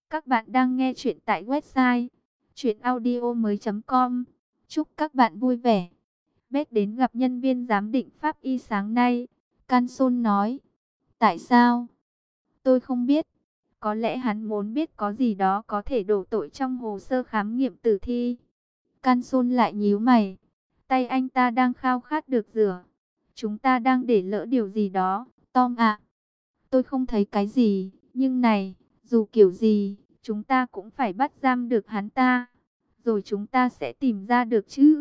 Các bạn đang nghe chuyện tại website chuyenaudio.com. Chúc các bạn vui vẻ. Bết đến gặp nhân viên giám định pháp y sáng nay. Canson nói. Tại sao? Tôi không biết. Có lẽ hắn muốn biết có gì đó có thể đổ tội trong hồ sơ khám nghiệm tử thi. Canson lại nhíu mày. Tay anh ta đang khao khát được rửa. Chúng ta đang để lỡ điều gì đó, Tom ạ. Tôi không thấy cái gì, nhưng này, dù kiểu gì, chúng ta cũng phải bắt giam được hắn ta. Rồi chúng ta sẽ tìm ra được chứ.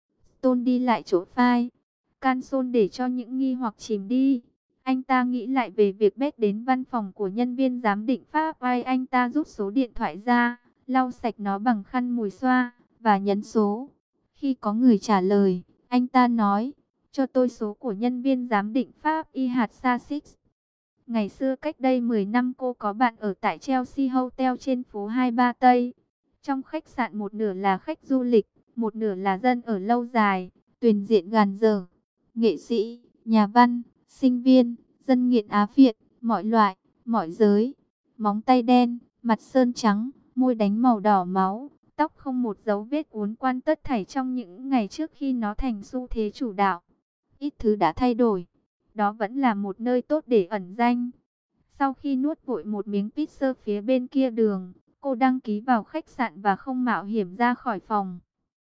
Tôn đi lại chỗ phai. Canson để cho những nghi hoặc chìm đi. Anh ta nghĩ lại về việc Bết đến văn phòng của nhân viên giám định pháp y. Anh ta rút số điện thoại ra, lau sạch nó bằng khăn mùi xoa, và nhấn số. Khi có người trả lời, anh ta nói, cho tôi số của nhân viên giám định pháp y hạt Sussex. Ngày xưa cách đây 10 năm cô có bạn ở tại Chelsea Hotel trên phố 23 Tây. Trong khách sạn một nửa là khách du lịch, một nửa là dân ở lâu dài, tuyển diện gàn dở. Nghệ sĩ, nhà văn, sinh viên, dân nghiện Á Phiện, mọi loại, mọi giới. Móng tay đen, mặt sơn trắng, môi đánh màu đỏ máu, tóc không một dấu vết uốn quan, tất thảy trong những ngày trước khi nó thành xu thế chủ đạo. Ít thứ đã thay đổi. Đó vẫn là một nơi tốt để ẩn danh. Sau khi nuốt vội một miếng pizza phía bên kia đường, cô đăng ký vào khách sạn và không mạo hiểm ra khỏi phòng.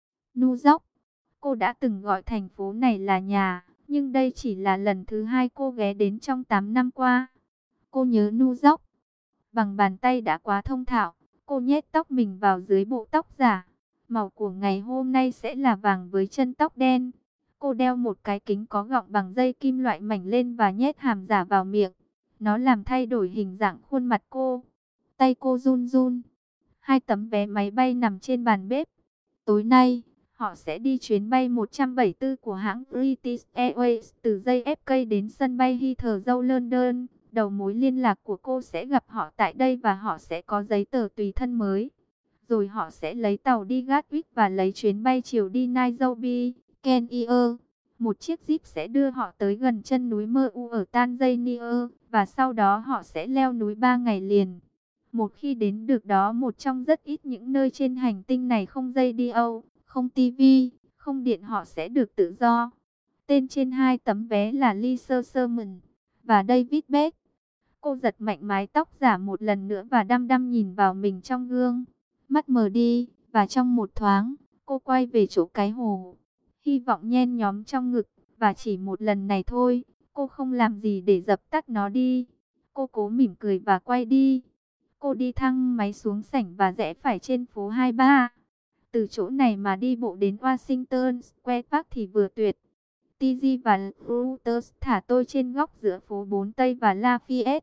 New York. Cô đã từng gọi thành phố này là nhà, nhưng đây chỉ là lần thứ hai cô ghé đến trong 8 năm qua. Cô nhớ New York. Bằng bàn tay đã quá thông thạo, cô nhét tóc mình vào dưới bộ tóc giả. Màu của ngày hôm nay sẽ là vàng với chân tóc đen. Cô đeo một cái kính có gọng bằng dây kim loại mảnh lên và nhét hàm giả vào miệng. Nó làm thay đổi hình dạng khuôn mặt cô. Tay cô run run. Hai tấm vé máy bay nằm trên bàn bếp. Tối nay, họ sẽ đi chuyến bay 174 của hãng British Airways từ JFK đến sân bay Heathrow London. Đầu mối liên lạc của cô sẽ gặp họ tại đây và họ sẽ có giấy tờ tùy thân mới. Rồi họ sẽ lấy tàu đi Gatwick và lấy chuyến bay chiều đi Nairobi, Kenya. Một chiếc jeep sẽ đưa họ tới gần chân núi Meru ở Tanzania, và sau đó họ sẽ leo núi 3 ngày liền. Một khi đến được đó, một trong rất ít những nơi trên hành tinh này không radio, không tivi, không điện, họ sẽ được tự do. Tên trên hai tấm vé là Lisa Sherman và David Beck. Cô giật mạnh mái tóc giả một lần nữa và đăm đăm nhìn vào mình trong gương. Mắt mờ đi, và trong một thoáng, cô quay về chỗ cái hồ. Hy vọng nhen nhóm trong ngực, và chỉ một lần này thôi, cô không làm gì để dập tắt nó đi. Cô cố mỉm cười và quay đi. Cô đi thang máy xuống sảnh và rẽ phải trên phố 23. Từ chỗ này mà đi bộ đến Washington Square Park thì vừa tuyệt. TG và Reuters thả tôi trên góc giữa phố 4 Tây và Lafayette,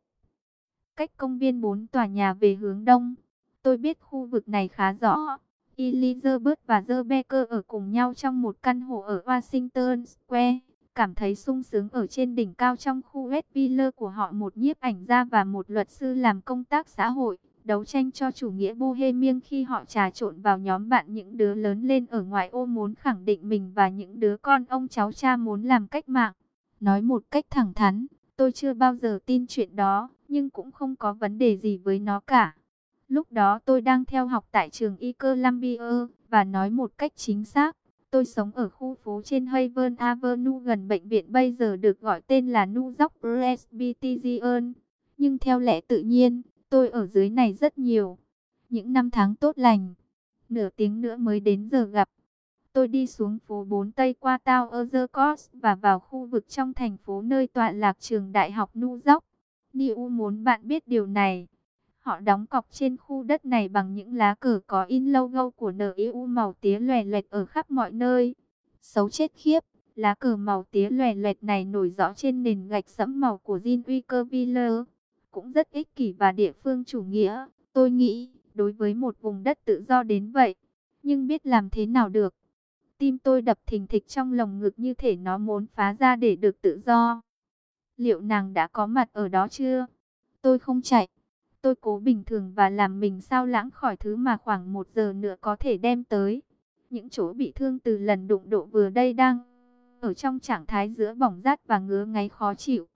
cách công viên 4 tòa nhà về hướng đông. Tôi biết khu vực này khá rõ. Elizabeth và Rebecca ở cùng nhau trong một căn hộ ở Washington Square. Cảm thấy sung sướng ở trên đỉnh cao trong khu West Villa của họ. Một nhiếp ảnh gia và một luật sư làm công tác xã hội, đấu tranh cho chủ nghĩa Bohemian khi họ trà trộn vào nhóm bạn những đứa lớn lên ở ngoại ô muốn khẳng định mình và những đứa con ông cháu cha muốn làm cách mạng. Nói một cách thẳng thắn, tôi chưa bao giờ tin chuyện đó, nhưng cũng không có vấn đề gì với nó cả. Lúc đó tôi đang theo học tại trường Y Columbia, và nói một cách chính xác, tôi sống ở khu phố trên Haven Avenue gần bệnh viện bây giờ được gọi tên là New York Presbyterian. Nhưng theo lẽ tự nhiên, tôi ở dưới này rất nhiều. Những năm tháng tốt lành. Nửa tiếng nữa mới đến giờ gặp. Tôi đi xuống phố 4 Tây qua Tower Court và vào khu vực trong thành phố nơi tọa lạc trường đại học New York. New muốn bạn biết điều này. Họ đóng cọc trên khu đất này bằng những lá cờ có in logo của NIU màu tía loè loẹt ở khắp mọi nơi. Xấu chết khiếp, lá cờ màu tía loè loẹt này nổi rõ trên nền gạch sẫm màu của Ginwickerville. Cũng rất ích kỷ và địa phương chủ nghĩa, tôi nghĩ, đối với một vùng đất tự do đến vậy. Nhưng biết làm thế nào được? Tim tôi đập thình thịch trong lồng ngực như thể nó muốn phá ra để được tự do. Liệu nàng đã có mặt ở đó chưa? Tôi không chạy. Tôi cố bình thường và làm mình sao lãng khỏi thứ mà khoảng 1 giờ nữa có thể đem tới. Những chỗ bị thương từ lần đụng độ vừa đây đang ở trong trạng thái giữa bỏng rát và ngứa ngáy khó chịu.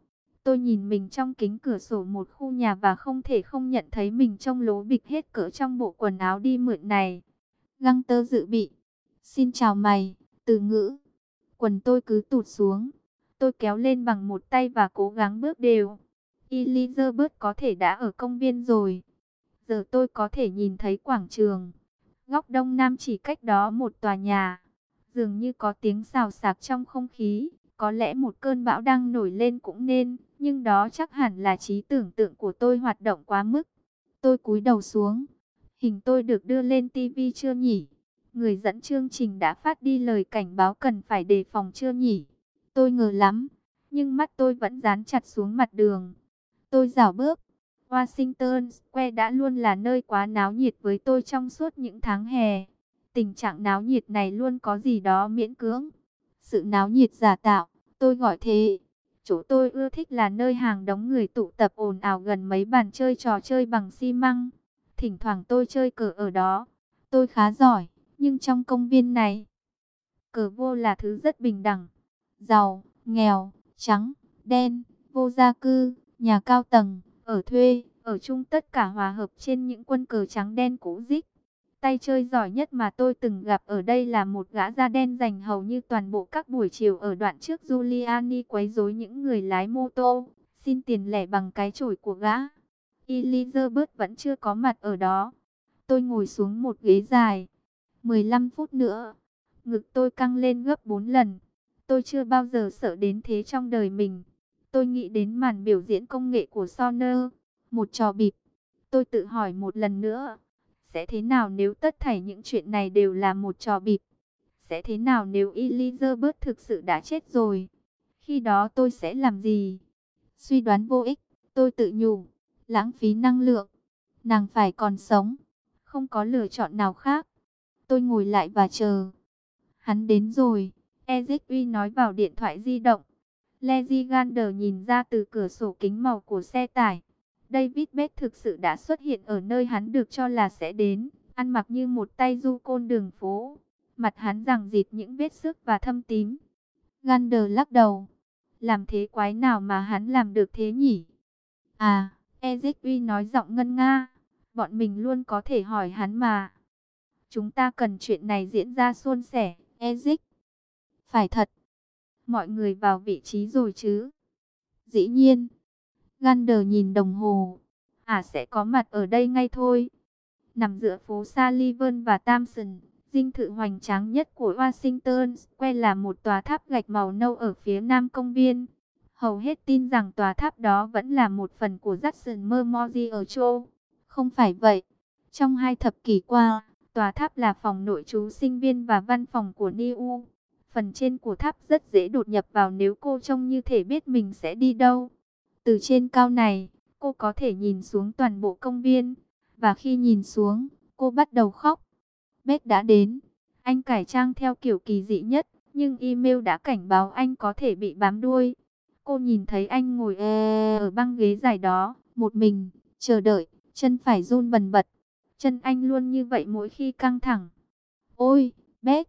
Tôi nhìn mình trong kính cửa sổ một khu nhà và không thể không nhận thấy mình trông lố bịch hết cỡ trong bộ quần áo đi mượn này. Găng tơ dự bị. Xin chào mày, từ ngữ. Quần tôi cứ tụt xuống. Tôi kéo lên bằng một tay và cố gắng bước đều. Elizabeth có thể đã ở công viên rồi. Giờ tôi có thể nhìn thấy quảng trường. Góc đông nam chỉ cách đó một tòa nhà. Dường như có tiếng xào xạc trong không khí. Có lẽ một cơn bão đang nổi lên cũng nên. Nhưng đó chắc hẳn là trí tưởng tượng của tôi hoạt động quá mức. Tôi cúi đầu xuống. Hình tôi được đưa lên TV chưa nhỉ? Người dẫn chương trình đã phát đi lời cảnh báo cần phải đề phòng chưa nhỉ? Tôi ngờ lắm. Nhưng mắt tôi vẫn dán chặt xuống mặt đường. Tôi rảo bước. Washington Square đã luôn là nơi quá náo nhiệt với tôi trong suốt những tháng hè. Tình trạng náo nhiệt này luôn có gì đó miễn cưỡng. Sự náo nhiệt giả tạo, tôi gọi thế. Chỗ tôi ưa thích là nơi hàng đống người tụ tập ồn ào gần mấy bàn chơi trò chơi bằng xi măng. Thỉnh thoảng tôi chơi cờ ở đó. Tôi khá giỏi, nhưng trong công viên này, cờ vô là thứ rất bình đẳng. Giàu, nghèo, trắng, đen, vô gia cư, nhà cao tầng, ở thuê, ở chung tất cả hòa hợp trên những quân cờ trắng đen cũ rích. Tay chơi giỏi nhất mà tôi từng gặp ở đây là một gã da đen dành hầu như toàn bộ các buổi chiều ở đoạn trước Giuliani quấy rối những người lái mô tô, xin tiền lẻ bằng cái chổi của gã. Elizabeth vẫn chưa có mặt ở đó. Tôi ngồi xuống một ghế dài. 15 phút nữa, ngực tôi căng lên gấp 4 lần. Tôi chưa bao giờ sợ đến thế trong đời mình. Tôi nghĩ đến màn biểu diễn công nghệ của Sonner, một trò bịp. Tôi tự hỏi một lần nữa, sẽ thế nào nếu tất thảy những chuyện này đều là một trò bịp? Sẽ thế nào nếu Elizabeth thực sự đã chết rồi? Khi đó tôi sẽ làm gì? Suy đoán vô ích, tôi tự nhủ, lãng phí năng lượng. Nàng phải còn sống, không có lựa chọn nào khác. Tôi ngồi lại và chờ. Hắn đến rồi, Ezekui nói vào điện thoại di động. Lady Gander nhìn ra từ cửa sổ kính màu của xe tải. David Beck thực sự đã xuất hiện ở nơi hắn được cho là sẽ đến, ăn mặc như một tay du côn đường phố. Mặt hắn giằng rịt những vết xước và thâm tím. Gander lắc đầu. Làm thế quái nào mà hắn làm được thế nhỉ? À, Ezekui nói giọng ngân nga. Bọn mình luôn có thể hỏi hắn mà. Chúng ta cần chuyện này diễn ra suôn sẻ, Ezek. Phải thật. Mọi người vào vị trí rồi chứ? Dĩ nhiên. Gander nhìn đồng hồ. Sẽ có mặt ở đây ngay thôi. Nằm giữa phố Sullivan và Thompson, dinh thự hoành tráng nhất của Washington Square là một tòa tháp gạch màu nâu ở phía nam công viên. Hầu hết tin rằng tòa tháp đó vẫn là một phần của Jackson Memorial. Không phải vậy. Trong 2 thập kỷ qua, tòa tháp là phòng nội trú sinh viên và văn phòng của New. Phần trên của tháp rất dễ đột nhập vào nếu cô trông như thể biết mình sẽ đi đâu. Từ trên cao này, cô có thể nhìn xuống toàn bộ công viên. Và khi nhìn xuống, cô bắt đầu khóc. Beck đã đến. Anh cải trang theo kiểu kỳ dị nhất, nhưng email đã cảnh báo anh có thể bị bám đuôi. Cô nhìn thấy anh ngồi ở băng ghế dài đó, một mình, chờ đợi, chân phải run bần bật. Chân anh luôn như vậy mỗi khi căng thẳng. Ôi, Beck!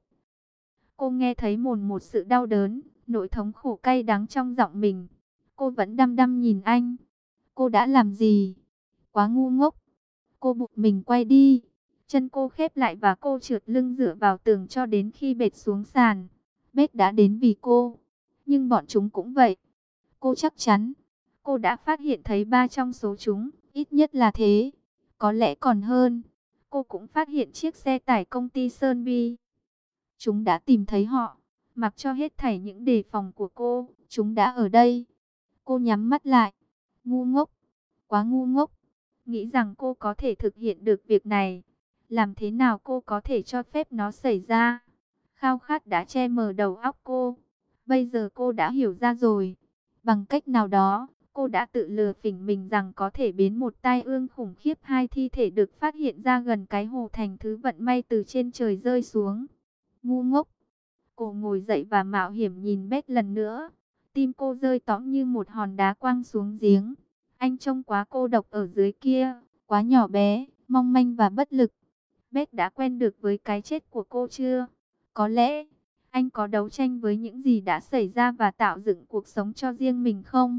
Cô nghe thấy một sự đau đớn, nỗi thống khổ cay đắng trong giọng mình. Cô vẫn đăm đăm nhìn anh. Cô đã làm gì? Quá ngu ngốc. Cô buộc mình quay đi. Chân cô khép lại và cô trượt lưng dựa vào tường cho đến khi bệt xuống sàn. Beck đã đến vì cô. Nhưng bọn chúng cũng vậy. Cô chắc chắn. Cô đã phát hiện thấy 3 trong số chúng. Ít nhất là thế. Có lẽ còn hơn. Cô cũng phát hiện chiếc xe tải công ty Sunby. Chúng đã tìm thấy họ. Mặc cho hết thảy những đề phòng của cô, chúng đã ở đây. Cô nhắm mắt lại. Ngu ngốc. Quá ngu ngốc. Nghĩ rằng cô có thể thực hiện được việc này. Làm thế nào cô có thể cho phép nó xảy ra? Khao khát đã che mờ đầu óc cô. Bây giờ cô đã hiểu ra rồi. Bằng cách nào đó, cô đã tự lừa phỉnh mình rằng có thể biến một tai ương khủng khiếp 2 thi thể được phát hiện ra gần cái hồ thành thứ vận may từ trên trời rơi xuống. Ngu ngốc. Cô ngồi dậy và mạo hiểm nhìn Beck lần nữa. Tim cô rơi tõm như một hòn đá quăng xuống giếng. Anh trông quá cô độc ở dưới kia, quá nhỏ bé, mong manh và bất lực. Beck đã quen được với cái chết của cô chưa? Có lẽ, anh có đấu tranh với những gì đã xảy ra và tạo dựng cuộc sống cho riêng mình không?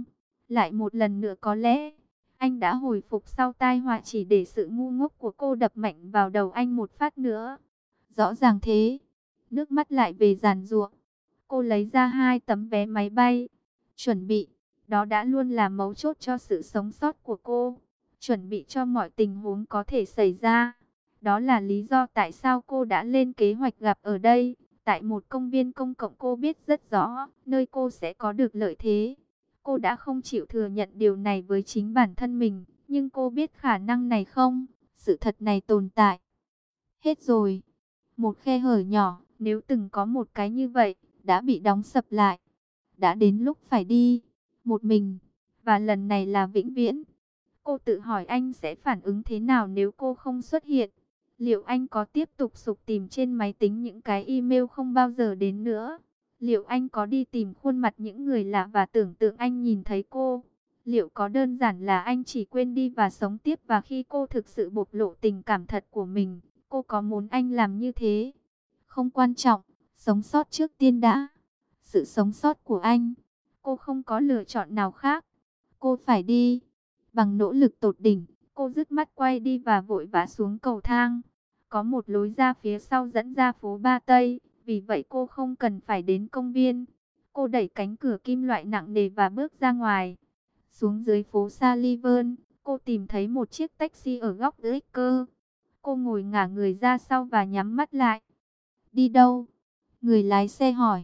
Lại một lần nữa có lẽ, anh đã hồi phục sau tai họa chỉ để sự ngu ngốc của cô đập mạnh vào đầu anh một phát nữa. Rõ ràng thế, nước mắt lại về giàn giụa. Cô lấy ra 2 tấm vé máy bay, chuẩn bị, đó đã luôn là mấu chốt cho sự sống sót của cô. Chuẩn bị cho mọi tình huống có thể xảy ra. Đó là lý do tại sao cô đã lên kế hoạch gặp ở đây. Tại một công viên công cộng, cô biết rất rõ nơi cô sẽ có được lợi thế. Cô đã không chịu thừa nhận điều này với chính bản thân mình, nhưng cô biết khả năng này không, sự thật này tồn tại. Hết rồi, một khe hở nhỏ, nếu từng có một cái như vậy, đã bị đóng sập lại. Đã đến lúc phải đi, một mình, và lần này là vĩnh viễn. Cô tự hỏi anh sẽ phản ứng thế nào nếu cô không xuất hiện. Liệu anh có tiếp tục sục tìm trên máy tính những cái email không bao giờ đến nữa? Liệu anh có đi tìm khuôn mặt những người lạ và tưởng tượng anh nhìn thấy cô? Liệu có đơn giản là anh chỉ quên đi và sống tiếp, và khi cô thực sự bộc lộ tình cảm thật của mình, cô có muốn anh làm như thế? Không quan trọng, sống sót trước tiên đã. Sự sống sót của anh, cô không có lựa chọn nào khác. Cô phải đi. Bằng nỗ lực tột đỉnh, cô dứt mắt quay đi và vội vã xuống cầu thang. Có một lối ra phía sau dẫn ra phố Ba Tây, vì vậy cô không cần phải đến công viên. Cô đẩy cánh cửa kim loại nặng nề và bước ra ngoài. Xuống dưới phố Sullivan, cô tìm thấy một chiếc taxi ở góc Ricker. Cô ngồi ngả người ra sau và nhắm mắt lại. Đi đâu? Người lái xe hỏi.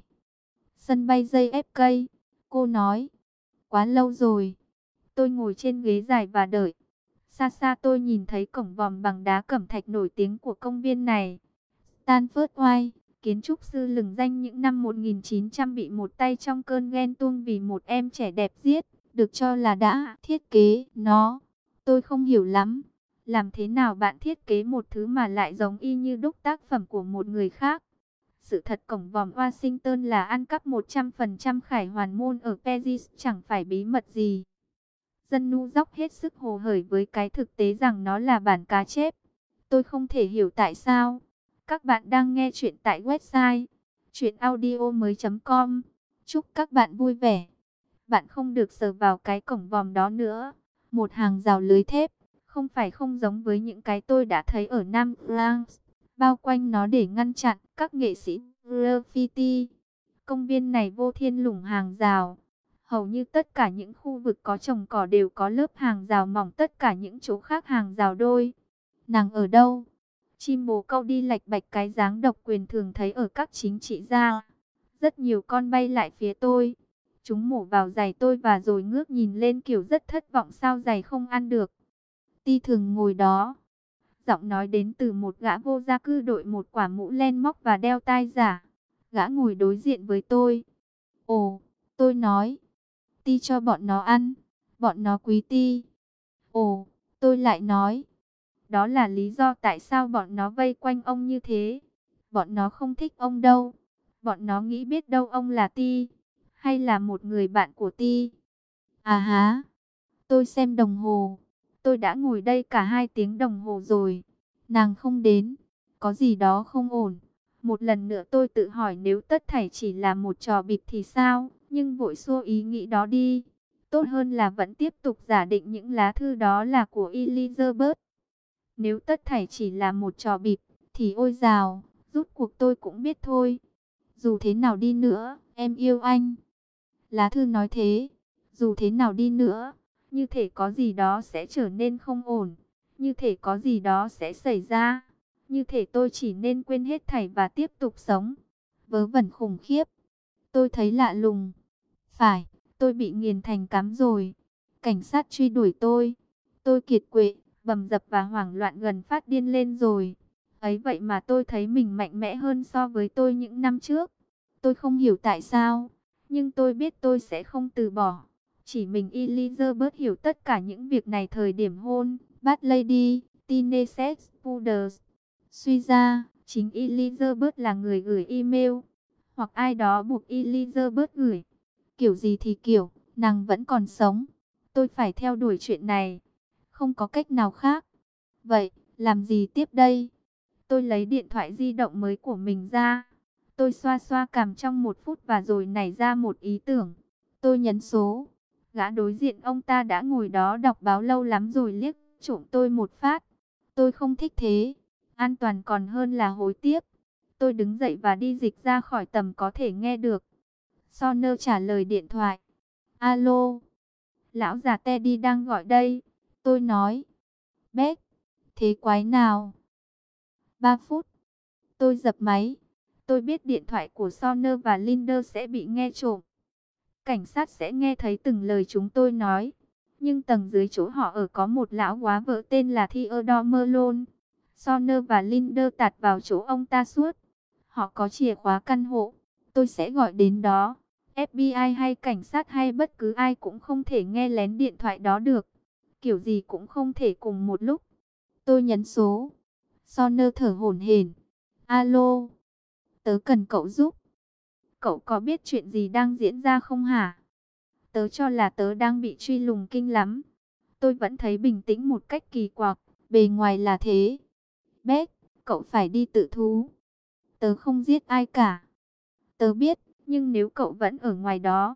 Sân bay JFK, cô nói. Quá lâu rồi. Tôi ngồi trên ghế dài và đợi. Xa xa tôi nhìn thấy cổng vòm bằng đá cẩm thạch nổi tiếng của công viên này. Stanford White, kiến trúc sư lừng danh những năm 1900 bị một tay trong cơn ghen tuông vì một em trẻ đẹp giết, được cho là đã thiết kế nó. Tôi không hiểu lắm. Làm thế nào bạn thiết kế một thứ mà lại giống y như đúc tác phẩm của một người khác? Sự thật cổng vòm Washington là ăn cắp 100% khải hoàn môn ở Paris chẳng phải bí mật gì. Dân New York hết sức hồ hởi với cái thực tế rằng nó là bản cá chép. Tôi không thể hiểu tại sao. Các bạn đang nghe chuyện tại website chuyenaudio.com. Chúc các bạn vui vẻ. Bạn không được sờ vào cái cổng vòm đó nữa. Một hàng rào lưới thép, không phải không giống với những cái tôi đã thấy ở Nam Bronx, bao quanh nó để ngăn chặn các nghệ sĩ graffiti. Công viên này vô thiên lủng hàng rào. Hầu như tất cả những khu vực có trồng cỏ đều có lớp hàng rào mỏng, tất cả những chỗ khác hàng rào đôi. Nàng ở đâu? Chim bồ câu đi lạch bạch cái dáng độc quyền thường thấy ở các chính trị gia. Rất nhiều con bay lại phía tôi. Chúng mổ vào giày tôi và rồi ngước nhìn lên kiểu rất thất vọng sao giày không ăn được. Ti thường ngồi đó. Giọng nói đến từ một gã vô gia cư đội một quả mũ len móc và đeo tai giả. Gã ngồi đối diện với tôi. Ồ, tôi nói. Ti cho bọn nó ăn. Bọn nó quý Ti. Ồ, tôi lại nói. Đó là lý do tại sao bọn nó vây quanh ông như thế. Bọn nó không thích ông đâu. Bọn nó nghĩ biết đâu ông là Ti. Hay là một người bạn của Ti. À há. Tôi xem đồng hồ. Tôi đã ngồi đây cả 2 tiếng đồng hồ rồi. Nàng không đến. Có gì đó không ổn. Một lần nữa tôi tự hỏi nếu tất thảy chỉ là một trò bịp thì sao. Nhưng vội xua ý nghĩ đó đi. Tốt hơn là vẫn tiếp tục giả định những lá thư đó là của Elizabeth. Nếu tất thảy chỉ là một trò bịp, thì ôi dào, rút cuộc tôi cũng biết thôi. Dù thế nào đi nữa, em yêu anh. Lá thư nói thế. Dù thế nào đi nữa, như thể có gì đó sẽ trở nên không ổn. Như thể có gì đó sẽ xảy ra. Như thể tôi chỉ nên quên hết thảy và tiếp tục sống. Vớ vẩn khủng khiếp. Tôi thấy lạ lùng. Phải, tôi bị nghiền thành cám rồi. Cảnh sát truy đuổi tôi. Tôi kiệt quệ, bầm dập và hoảng loạn gần phát điên lên rồi. Ấy vậy mà tôi thấy mình mạnh mẽ hơn so với tôi những năm trước. Tôi không hiểu tại sao, nhưng tôi biết tôi sẽ không từ bỏ. Chỉ mình Elizabeth hiểu tất cả những việc này thời điểm hôn. Bad Lady, Teenage Poodles. Suy ra, chính Elizabeth là người gửi email. Hoặc ai đó buộc Elizabeth gửi. Kiểu gì thì kiểu, nàng vẫn còn sống. Tôi phải theo đuổi chuyện này. Không có cách nào khác. Vậy, làm gì tiếp đây? Tôi lấy điện thoại di động mới của mình ra. Tôi xoa xoa cằm trong 1 phút và rồi nảy ra một ý tưởng. Tôi nhấn số. Gã đối diện ông ta đã ngồi đó đọc báo lâu lắm rồi liếc trộm tôi một phát. Tôi không thích thế. An toàn còn hơn là hối tiếc. Tôi đứng dậy và đi dịch ra khỏi tầm có thể nghe được. Sonner trả lời điện thoại. Alo, lão già Teddy đang gọi đây. Tôi nói. Beck, thế quái nào? 3 phút. Tôi dập máy. Tôi biết điện thoại của Sonner và Linder sẽ bị nghe trộm. Cảnh sát sẽ nghe thấy từng lời chúng tôi nói. Nhưng tầng dưới chỗ họ ở có một lão góa vợ tên là Theodore Merlon. Sonner và Linder tạt vào chỗ ông ta suốt. Họ có chìa khóa căn hộ. Tôi sẽ gọi đến đó. FBI hay cảnh sát hay bất cứ ai cũng không thể nghe lén điện thoại đó được. Kiểu gì cũng không thể cùng một lúc. Tôi nhấn số. Sonner thở hổn hển. Alo, tớ cần cậu giúp. Cậu có biết chuyện gì đang diễn ra không hả? Tớ cho là tớ đang bị truy lùng kinh lắm. Tôi vẫn thấy bình tĩnh một cách kỳ quặc. Bề ngoài là thế. Beck, cậu phải đi tự thú. Tớ không giết ai cả. Tớ biết, nhưng nếu cậu vẫn ở ngoài đó,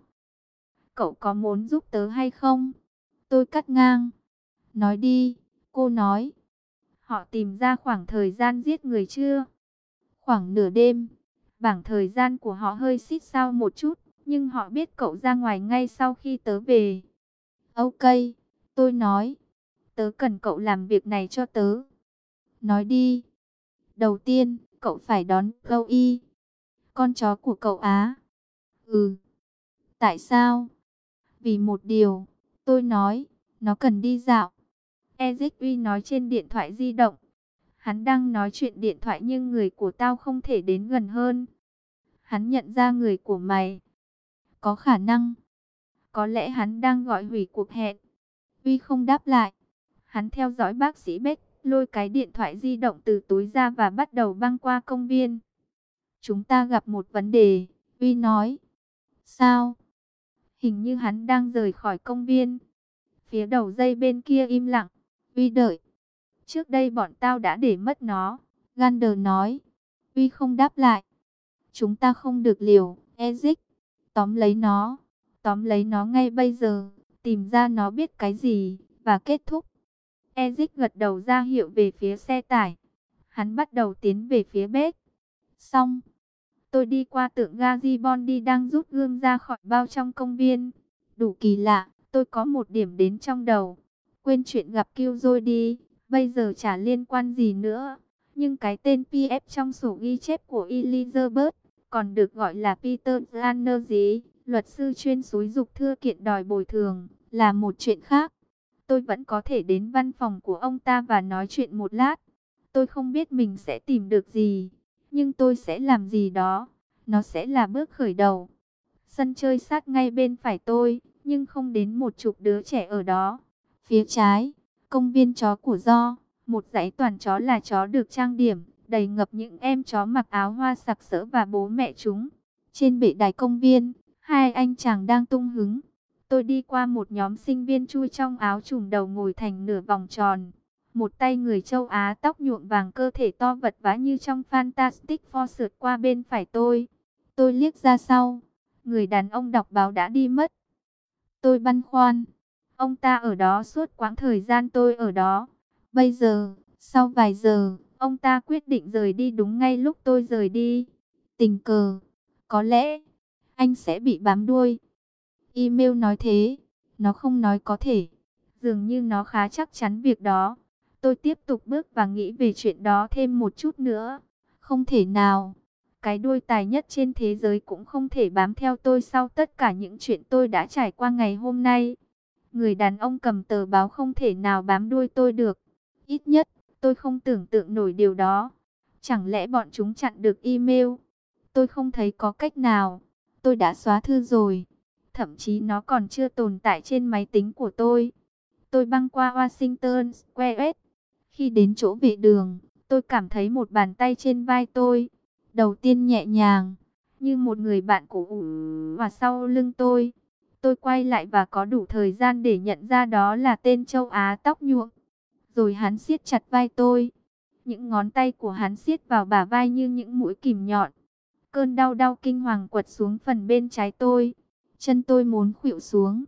cậu có muốn giúp tớ hay không? Tôi cắt ngang. Nói đi, cô nói. Họ tìm ra khoảng thời gian giết người chưa? Khoảng nửa đêm. Bảng thời gian của họ hơi xít sao một chút, nhưng họ biết cậu ra ngoài ngay sau khi tớ về. Ok, tôi nói. Tớ cần cậu làm việc này cho tớ. Nói đi. Đầu tiên, cậu phải đón Chloe, con chó của cậu á. Ừ. Tại sao? Vì một điều. Tôi nói, nó cần đi dạo. Ezekiel nói trên điện thoại di động. Hắn đang nói chuyện điện thoại nhưng người của tao không thể đến gần hơn. Hắn nhận ra người của mày. Có khả năng. Có lẽ hắn đang gọi hủy cuộc hẹn. Uy không đáp lại. Hắn theo dõi bác sĩ Beck, lôi cái điện thoại di động từ túi ra và bắt đầu băng qua công viên. Chúng ta gặp một vấn đề, Uy nói. Sao? Hình như hắn đang rời khỏi công viên. Phía đầu dây bên kia im lặng. Uy đợi. Trước đây bọn tao đã để mất nó. Gander nói. Uy không đáp lại. Chúng ta không được liều, Ezik. Tóm lấy nó. Tóm lấy nó ngay bây giờ. Tìm ra nó biết cái gì. Và kết thúc. Ezik gật đầu ra hiệu về phía xe tải. Hắn bắt đầu tiến về phía Beck. Xong. Tôi đi qua tượng Garibaldi đang rút gươm ra khỏi bao trong công viên. Đủ kỳ lạ. Tôi có một điểm đến trong đầu. Quên chuyện gặp Killjoy đi. Bây giờ chả liên quan gì nữa. Nhưng cái tên PF trong sổ ghi chép của Elizabeth, còn được gọi là Peter Lanner gì, luật sư chuyên xúi giục thưa kiện đòi bồi thường, là một chuyện khác. Tôi vẫn có thể đến văn phòng của ông ta và nói chuyện một lát. Tôi không biết mình sẽ tìm được gì, nhưng tôi sẽ làm gì đó. Nó sẽ là bước khởi đầu. Sân chơi sát ngay bên phải tôi, nhưng không đến một chục đứa trẻ ở đó. Phía trái, công viên chó của Do, một dãy toàn chó là chó được trang điểm, đầy ngập những em chó mặc áo hoa sặc sỡ và bố mẹ chúng. Trên bệ đài công viên, hai anh chàng đang tung hứng. Tôi đi qua một nhóm sinh viên chui trong áo trùm đầu ngồi thành nửa vòng tròn. Một tay người châu Á tóc nhuộm vàng, cơ thể to vật vã như trong Fantastic Four sượt qua bên phải tôi. Tôi liếc ra sau, người đàn ông đọc báo đã đi mất. Tôi băn khoăn. Ông ta ở đó suốt quãng thời gian tôi ở đó. Bây giờ, sau vài giờ, ông ta quyết định rời đi đúng ngay lúc tôi rời đi. Tình cờ, có lẽ, anh sẽ bị bám đuôi. Email nói thế, nó không nói có thể. Dường như nó khá chắc chắn việc đó. Tôi tiếp tục bước và nghĩ về chuyện đó thêm một chút nữa. Không thể nào. Cái đuôi tài nhất trên thế giới cũng không thể bám theo tôi sau tất cả những chuyện tôi đã trải qua ngày hôm nay. Người đàn ông cầm tờ báo không thể nào bám đuôi tôi được. Ít nhất, tôi không tưởng tượng nổi điều đó. Chẳng lẽ bọn chúng chặn được email? Tôi không thấy có cách nào. Tôi đã xóa thư rồi. Thậm chí nó còn chưa tồn tại trên máy tính của tôi. Tôi băng qua Washington Square. Khi đến chỗ vệ đường, tôi cảm thấy một bàn tay trên vai tôi. Đầu tiên nhẹ nhàng, như một người bạn cổ vũ và sau lưng tôi. Tôi quay lại và có đủ thời gian để nhận ra đó là tên châu Á tóc nhuộm. Rồi hắn siết chặt vai tôi. Những ngón tay của hắn siết vào bả vai như những mũi kìm nhọn. Cơn đau kinh hoàng quật xuống phần bên trái tôi. Chân tôi muốn khuỵu xuống.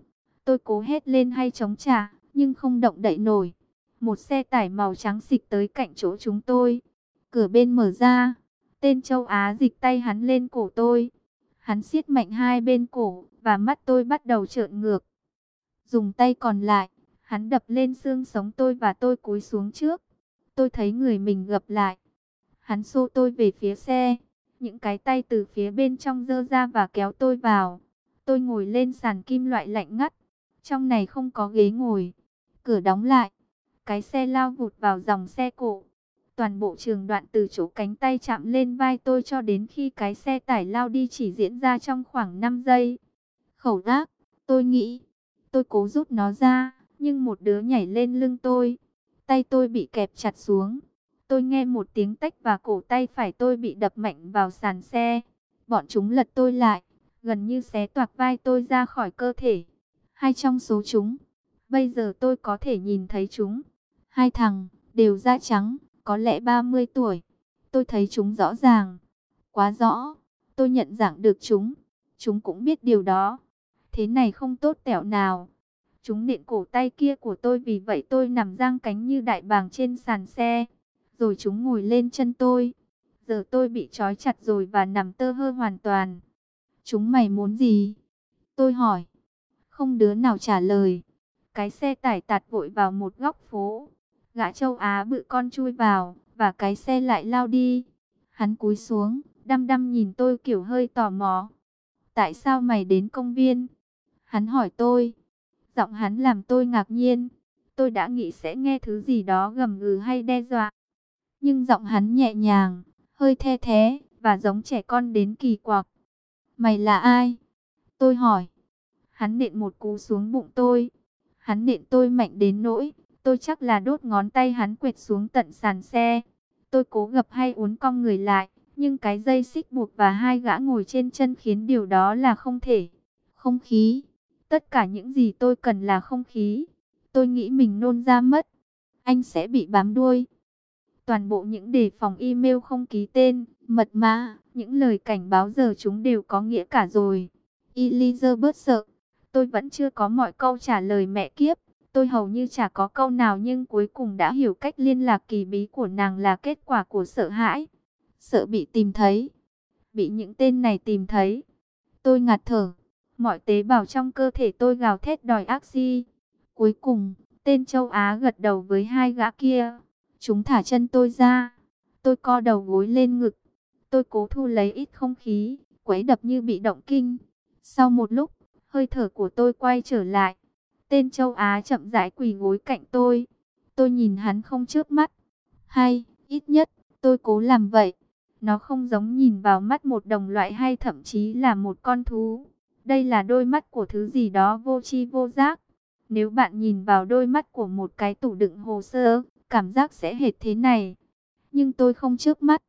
Tôi cố hét lên hay chống trả, nhưng không động đậy nổi. Một xe tải màu trắng xịch tới cạnh chỗ chúng tôi. Cửa bên mở ra. Tên châu Á dịch tay hắn lên cổ tôi. Hắn siết mạnh hai bên cổ, và mắt tôi bắt đầu trợn ngược. Dùng tay còn lại, hắn đập lên xương sống tôi và tôi cúi xuống trước. Tôi thấy người mình gập lại. Hắn xô tôi về phía xe. Những cái tay từ phía bên trong giơ ra và kéo tôi vào. Tôi ngồi lên sàn kim loại lạnh ngắt. Trong này không có ghế ngồi. Cửa đóng lại. Cái xe lao vụt vào dòng xe cộ. Toàn bộ trường đoạn từ chỗ cánh tay chạm lên vai tôi cho đến khi cái xe tải lao đi chỉ diễn ra trong khoảng 5 giây. Khẩu gác, tôi nghĩ. Tôi cố rút nó ra, nhưng một đứa nhảy lên lưng tôi. Tay tôi bị kẹp chặt xuống. Tôi nghe một tiếng tách và cổ tay phải tôi bị đập mạnh vào sàn xe. Bọn chúng lật tôi lại, gần như xé toạc vai tôi ra khỏi cơ thể. Hai trong số chúng, bây giờ tôi có thể nhìn thấy chúng. Hai thằng, đều da trắng, có lẽ 30 tuổi. Tôi thấy chúng rõ ràng, quá rõ. Tôi nhận dạng được chúng. Chúng cũng biết điều đó. Thế này không tốt tẹo nào. Chúng nện cổ tay kia của tôi, vì vậy tôi nằm giang cánh như đại bàng trên sàn xe. Rồi chúng ngồi lên chân tôi. Giờ tôi bị trói chặt rồi và nằm tơ hơ hoàn toàn. Chúng mày muốn gì? Tôi hỏi. Không đứa nào trả lời. Cái xe tải tạt vội vào một góc phố. Gã châu Á bự con chui vào, và cái xe lại lao đi. Hắn cúi xuống, đăm đăm nhìn tôi kiểu hơi tò mò. Tại sao mày đến công viên? Hắn hỏi tôi. Giọng hắn làm tôi ngạc nhiên. Tôi đã nghĩ sẽ nghe thứ gì đó gầm gừ hay đe dọa. Nhưng giọng hắn nhẹ nhàng, hơi the thé, và giống trẻ con đến kỳ quặc. Mày là ai? Tôi hỏi. Hắn nện một cú xuống bụng tôi. Hắn nện tôi mạnh đến nỗi tôi chắc là đốt ngón tay hắn quệt xuống tận sàn xe. Tôi cố gập hay uốn cong người lại, nhưng cái dây xích buộc và hai gã ngồi trên chân khiến điều đó là không thể. Không khí. Tất cả những gì tôi cần là không khí. Tôi nghĩ mình nôn ra mất. Anh sẽ bị bám đuôi. Toàn bộ những đề phòng email không ký tên, mật mã, những lời cảnh báo giờ chúng đều có nghĩa cả rồi. Elizabeth sợ. Tôi vẫn chưa có mọi câu trả lời mẹ kiếp. Tôi hầu như chả có câu nào, nhưng cuối cùng đã hiểu cách liên lạc kỳ bí của nàng là kết quả của sợ hãi. Sợ bị tìm thấy. Bị những tên này tìm thấy. Tôi ngạt thở. Mọi tế bào trong cơ thể tôi gào thét đòi oxy. Cuối cùng, tên châu Á gật đầu với hai gã kia. Chúng thả chân tôi ra. Tôi co đầu gối lên ngực. Tôi cố thu lấy ít không khí, quấy đập như bị động kinh. Sau một lúc, hơi thở của tôi quay trở lại. Tên châu Á chậm rãi quỳ gối cạnh tôi. Tôi nhìn hắn không chớp mắt. Hay, ít nhất, tôi cố làm vậy. Nó không giống nhìn vào mắt một đồng loại hay thậm chí là một con thú. Đây là đôi mắt của thứ gì đó vô tri vô giác. Nếu bạn nhìn vào đôi mắt của một cái tủ đựng hồ sơ, cảm giác sẽ hệt thế này. Nhưng tôi không chớp mắt.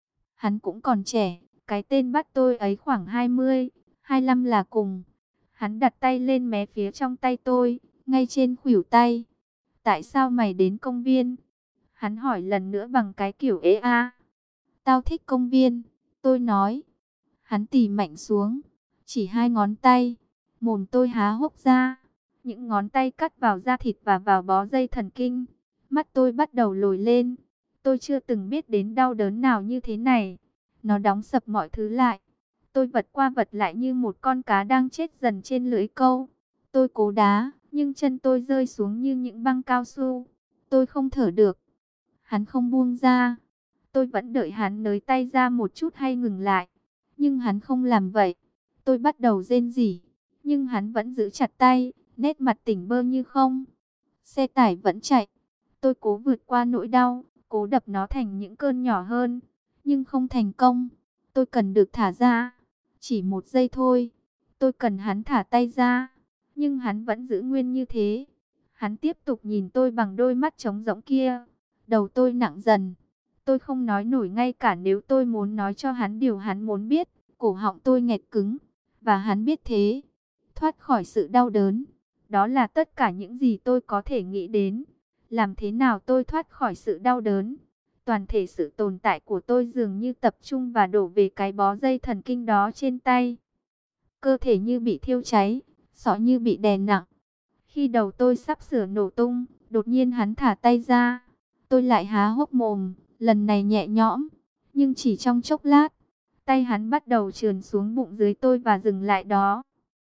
Hắn cũng còn trẻ, cái tên bắt tôi ấy khoảng 20, 25 là cùng. Hắn đặt tay lên mé phía trong tay tôi, ngay trên khuỷu tay. Tại sao mày đến công viên? Hắn hỏi lần nữa bằng cái kiểu ế a. Tao thích công viên, tôi nói. Hắn tì mạnh xuống, chỉ hai ngón tay. Mồm tôi há hốc ra. Những ngón tay cắt vào da thịt và vào bó dây thần kinh. Mắt tôi bắt đầu lồi lên. Tôi chưa từng biết đến đau đớn nào như thế này. Nó đóng sập mọi thứ lại. Tôi vật qua vật lại như một con cá đang chết dần trên lưỡi câu. Tôi cố đá, nhưng chân tôi rơi xuống như những băng cao su. Tôi không thở được. Hắn không buông ra. Tôi vẫn đợi hắn nới tay ra một chút hay ngừng lại. Nhưng hắn không làm vậy. Tôi bắt đầu rên rỉ. Nhưng hắn vẫn giữ chặt tay, nét mặt tỉnh bơ như không. Xe tải vẫn chạy. Tôi cố vượt qua nỗi đau, cố đập nó thành những cơn nhỏ hơn. Nhưng không thành công. Tôi cần được thả ra. Chỉ một giây thôi. Tôi cần hắn thả tay ra. Nhưng hắn vẫn giữ nguyên như thế. Hắn tiếp tục nhìn tôi bằng đôi mắt trống rỗng kia. Đầu tôi nặng dần. Tôi không nói nổi ngay cả nếu tôi muốn nói cho hắn điều hắn muốn biết. Cổ họng tôi nghẹt cứng. Và hắn biết thế. Thoát khỏi sự đau đớn. Đó là tất cả những gì tôi có thể nghĩ đến. Làm thế nào tôi thoát khỏi sự đau đớn? Toàn thể sự tồn tại của tôi dường như tập trung và đổ về cái bó dây thần kinh đó trên tay. Cơ thể như bị thiêu cháy, sọ như bị đè nặng. Khi đầu tôi sắp sửa nổ tung, đột nhiên hắn thả tay ra. Tôi lại há hốc mồm, lần này nhẹ nhõm. Nhưng chỉ trong chốc lát, tay hắn bắt đầu trườn xuống bụng dưới tôi và dừng lại đó.